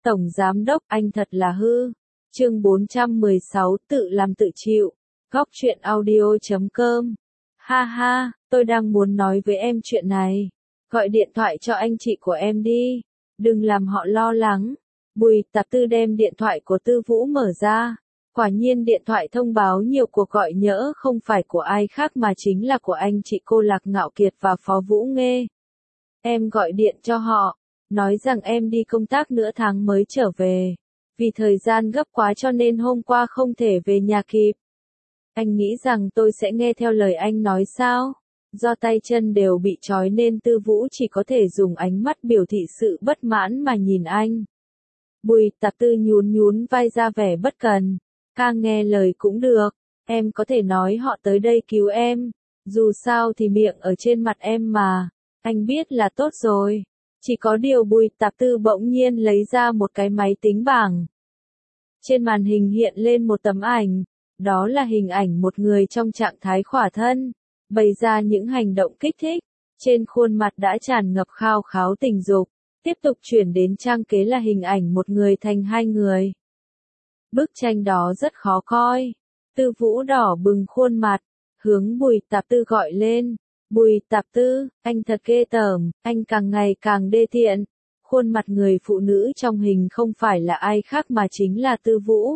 Tổng Giám Đốc, anh thật là hư. Chương 416, tự làm tự chịu. Góc truyện audio.com. Ha ha, tôi đang muốn nói với em chuyện này. Gọi điện thoại cho anh chị của em đi. Đừng làm họ lo lắng. Bùi Tạp Tư đem điện thoại của Tư Vũ mở ra. Quả nhiên điện thoại thông báo nhiều cuộc gọi nhỡ không phải của ai khác mà chính là của anh chị cô Lạc Ngạo Kiệt và Phó Vũ Nghê. Em gọi điện cho họ, nói rằng em đi công tác nửa tháng mới trở về. Vì thời gian gấp quá cho nên hôm qua không thể về nhà kịp. Anh nghĩ rằng tôi sẽ nghe theo lời anh nói sao? Do tay chân đều bị trói nên Tư Vũ chỉ có thể dùng ánh mắt biểu thị sự bất mãn mà nhìn anh. Bùi Tạp Tư nhún nhún vai ra vẻ bất cần. Nghe lời cũng được, em có thể nói họ tới đây cứu em. Dù sao thì miệng ở trên mặt em mà. Anh biết là tốt rồi. Chỉ có điều Bùi Tạp Tư bỗng nhiên lấy ra một cái máy tính bảng. Trên màn hình hiện lên một tấm ảnh. Đó là hình ảnh một người trong trạng thái khỏa thân, bày ra những hành động kích thích. Trên khuôn mặt đã tràn ngập khao khát tình dục. Tiếp tục chuyển đến trang kế là hình ảnh một người thành hai người. Bức tranh đó rất khó coi. Tư Vũ đỏ bừng khuôn mặt, hướng Bùi Tạp Tư gọi lên. Bùi Tạp Tư, anh thật ghê tởm, anh càng ngày càng đê tiện. Khuôn mặt người phụ nữ trong hình không phải là ai khác mà chính là Tư Vũ.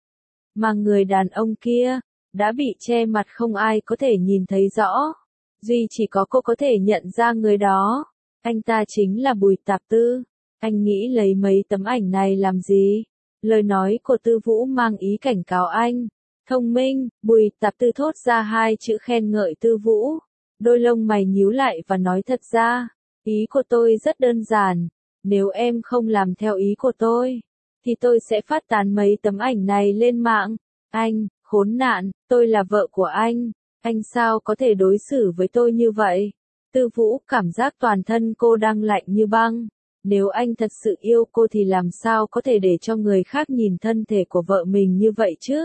Mà người đàn ông kia, đã bị che mặt không ai có thể nhìn thấy rõ. Duy chỉ có cô có thể nhận ra người đó. Anh ta chính là Bùi Tạp Tư. Anh nghĩ lấy mấy tấm ảnh này làm gì? Lời nói của Tư Vũ mang ý cảnh cáo anh. Thông minh, Bùi Tạp Tư thốt ra hai chữ khen ngợi Tư Vũ. Đôi lông mày nhíu lại và nói thật ra, ý của tôi rất đơn giản. Nếu em không làm theo ý của tôi, thì tôi sẽ phát tán mấy tấm ảnh này lên mạng. Anh, khốn nạn, tôi là vợ của anh sao có thể đối xử với tôi như vậy? Tư Vũ cảm giác toàn thân cô đang lạnh như băng. Nếu anh thật sự yêu cô thì làm sao có thể để cho người khác nhìn thân thể của vợ mình như vậy chứ?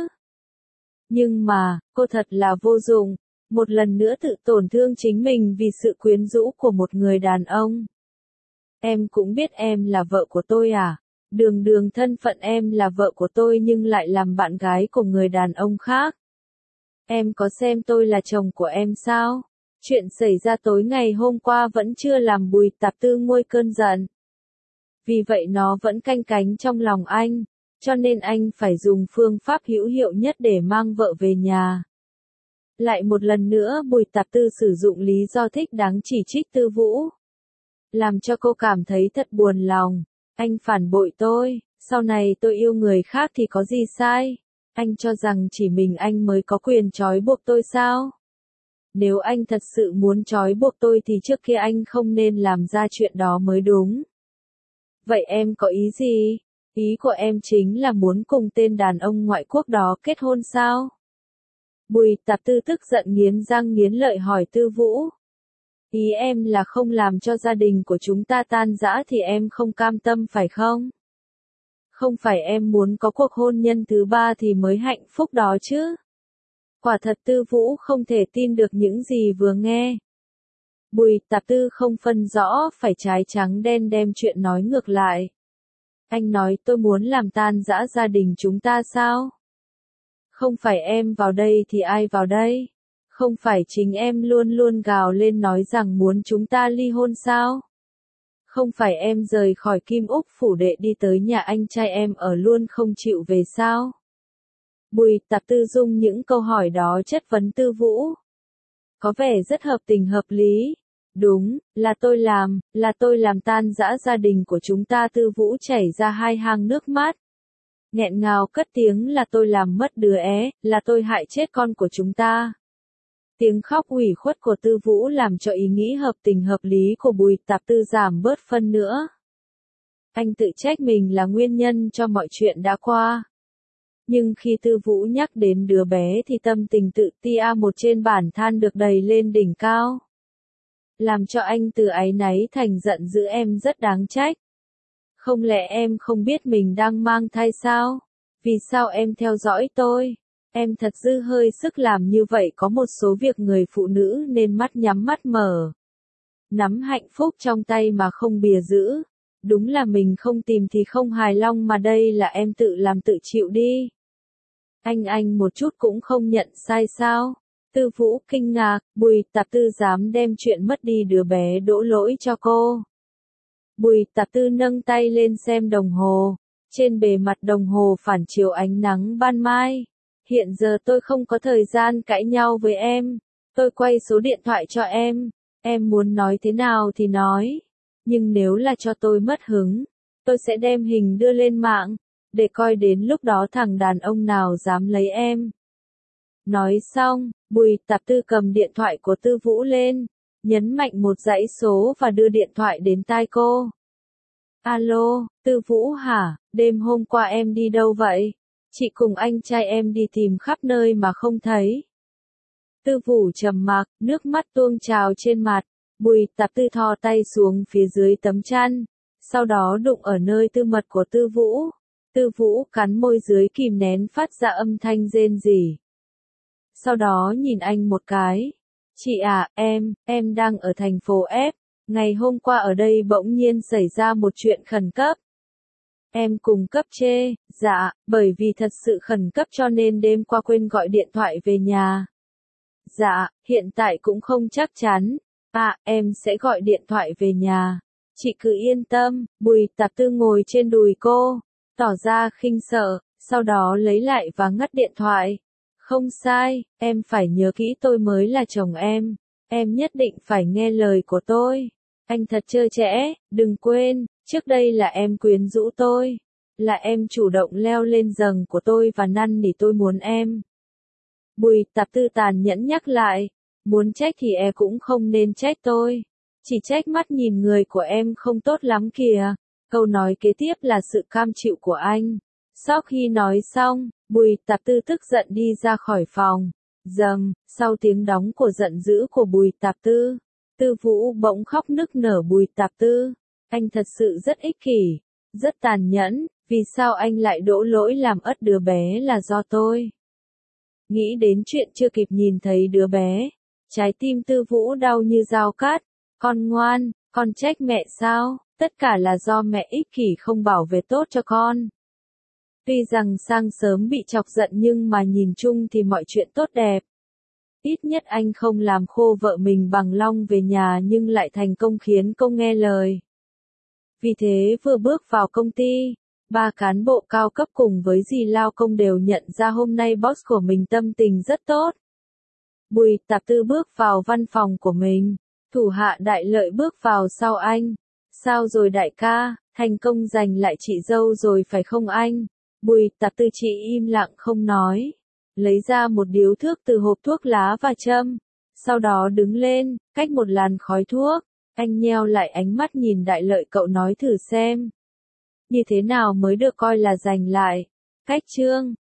Nhưng mà, cô thật là vô dụng. Một lần nữa tự tổn thương chính mình vì sự quyến rũ của một người đàn ông. Em cũng biết em là vợ của tôi à? Đường thân phận em là vợ của tôi nhưng lại làm bạn gái của người đàn ông khác. Em có xem tôi là chồng của em sao? Chuyện xảy ra tối ngày hôm qua vẫn chưa làm Bùi Tạp Tư nguôi cơn giận. Vì vậy nó vẫn canh cánh trong lòng anh, cho nên anh phải dùng phương pháp hữu hiệu nhất để mang vợ về nhà. Lại một lần nữa Bùi Tạp Tư sử dụng lý do thích đáng chỉ trích Tư Vũ. Làm cho cô cảm thấy thật buồn lòng. Anh phản bội tôi, sau này tôi yêu người khác thì có gì sai? Anh cho rằng chỉ mình anh mới có quyền trói buộc tôi sao? Nếu anh thật sự muốn trói buộc tôi thì trước kia anh không nên làm ra chuyện đó mới đúng. Vậy em có ý gì? Ý của em chính là muốn cùng tên đàn ông ngoại quốc đó kết hôn sao? Bùi Tạp Tư tức giận nghiến răng nghiến lợi hỏi Tư Vũ. Ý em là không làm cho gia đình của chúng ta tan rã thì em không cam tâm phải không? Không phải em muốn có cuộc hôn nhân thứ ba thì mới hạnh phúc đó chứ? Quả thật Tư Vũ không thể tin được những gì vừa nghe. Bùi Tạp Tư không phân rõ phải trái trắng đen đem chuyện nói ngược lại. Anh nói tôi muốn làm tan rã gia đình chúng ta sao? Không phải em vào đây thì ai vào đây? Không phải chính em luôn luôn gào lên nói rằng muốn chúng ta ly hôn sao? Không phải em rời khỏi Kim Úc phủ đệ đi tới nhà anh trai em ở luôn không chịu về sao? Bùi Tạp Tư dùng những câu hỏi đó chất vấn Tư Vũ. Có vẻ rất hợp tình hợp lý. Đúng, là tôi làm tan rã gia đình của chúng ta. Tư Vũ chảy ra hai hàng nước mắt. Nghẹn ngào cất tiếng là tôi làm mất đứa é, là tôi hại chết con của chúng ta. Tiếng khóc ủy khuất của Tư Vũ làm cho ý nghĩ hợp tình hợp lý của Bùi Tạp Tư giảm bớt phân nữa. Anh tự trách mình là nguyên nhân cho mọi chuyện đã qua. Nhưng khi Tư Vũ nhắc đến đứa bé thì tâm tình tự ti một trên bản than được đẩy lên đỉnh cao. Làm cho anh từ áy náy thành giận dữ. Em rất đáng trách. Không lẽ em không biết mình đang mang thai sao? Vì sao em theo dõi tôi? Em thật dư hơi sức làm như vậy. Có một số việc người phụ nữ nên mắt nhắm mắt mở. Nắm hạnh phúc trong tay mà không bìa giữ. Đúng là mình không tìm thì không hài lòng mà đây là em tự làm tự chịu đi. Anh một chút cũng không nhận sai sao? Tư Vũ kinh ngạc, Bùi Tạp Tư dám đem chuyện mất đi đứa bé đổ lỗi cho cô. Bùi Tạp Tư nâng tay lên xem đồng hồ. Trên bề mặt đồng hồ phản chiếu ánh nắng ban mai. Hiện giờ tôi không có thời gian cãi nhau với em. Tôi quay số điện thoại cho em muốn nói thế nào thì nói. Nhưng nếu là cho tôi mất hứng, tôi sẽ đem hình đưa lên mạng, để coi đến lúc đó thằng đàn ông nào dám lấy em. Nói xong, Bùi Tạp Tư cầm điện thoại của Tư Vũ lên, nhấn mạnh một dãy số và đưa điện thoại đến tai cô. Alo, Tư Vũ hả, đêm hôm qua em đi đâu vậy? Chị cùng anh trai em đi tìm khắp nơi mà không thấy. Tư Vũ trầm mặc, nước mắt tuôn trào trên mặt. Bùi Tạp Tư thò tay xuống phía dưới tấm chăn, sau đó đụng ở nơi tư mật của Tư Vũ. Tư Vũ cắn môi dưới kìm nén phát ra âm thanh rên rỉ. Sau đó nhìn anh một cái. Chị à, em đang ở thành phố F. Ngày hôm qua ở đây bỗng nhiên xảy ra một chuyện khẩn cấp. Em cùng cấp chê, dạ, bởi vì thật sự khẩn cấp cho nên đêm qua quên gọi điện thoại về nhà. Dạ, hiện tại cũng không chắc chắn. Em sẽ gọi điện thoại về nhà. Chị cứ yên tâm. Bùi Tạp Tư ngồi trên đùi cô, tỏ ra khinh sợ, sau đó lấy lại và ngắt điện thoại. Không sai, em phải nhớ kỹ tôi mới là chồng em. Em nhất định phải nghe lời của tôi. Anh thật trơ trẽ, đừng quên, trước đây là em quyến rũ tôi. Là em chủ động leo lên giường của tôi và năn nỉ tôi muốn em. Bùi Tạp Tư tàn nhẫn nhắc lại. Muốn trách thì em cũng không nên trách tôi. Chỉ trách mắt nhìn người của em không tốt lắm kìa. Câu nói kế tiếp là sự cam chịu của anh. Sau khi nói xong, Bùi Tạp Tư tức giận đi ra khỏi phòng. Dầm, sau tiếng đóng của giận dữ của Bùi Tạp Tư, Tư Vũ bỗng khóc nức nở. Bùi Tạp Tư, anh thật sự rất ích kỷ, rất tàn nhẫn, vì sao anh lại đổ lỗi làm ất đứa bé là do tôi? Nghĩ đến chuyện chưa kịp nhìn thấy đứa bé, trái tim Tư Vũ đau như dao cắt. Con ngoan, con trách mẹ sao? Tất cả là do mẹ ích kỷ không bảo vệ tốt cho con. Tuy rằng sáng sớm bị chọc giận nhưng mà nhìn chung thì mọi chuyện tốt đẹp. Ít nhất anh không làm khô vợ mình bằng long về nhà nhưng lại thành công khiến cô nghe lời. Vì thế vừa bước vào công ty, ba cán bộ cao cấp cùng với dì lao công đều nhận ra hôm nay boss của mình tâm tình rất tốt. Bùi Tạp Tư bước vào văn phòng của mình, thủ hạ Đại Lợi bước vào sau anh. Sao rồi đại ca, thành công giành lại chị dâu rồi phải không anh? Bùi Tạp Tư chỉ im lặng không nói, lấy ra một điếu thuốc từ hộp thuốc lá và châm. Sau đó đứng lên, cách một làn khói thuốc, anh nheo lại ánh mắt nhìn Đại Lợi, cậu nói thử xem. Như thế nào mới được coi là giành lại? Cách chương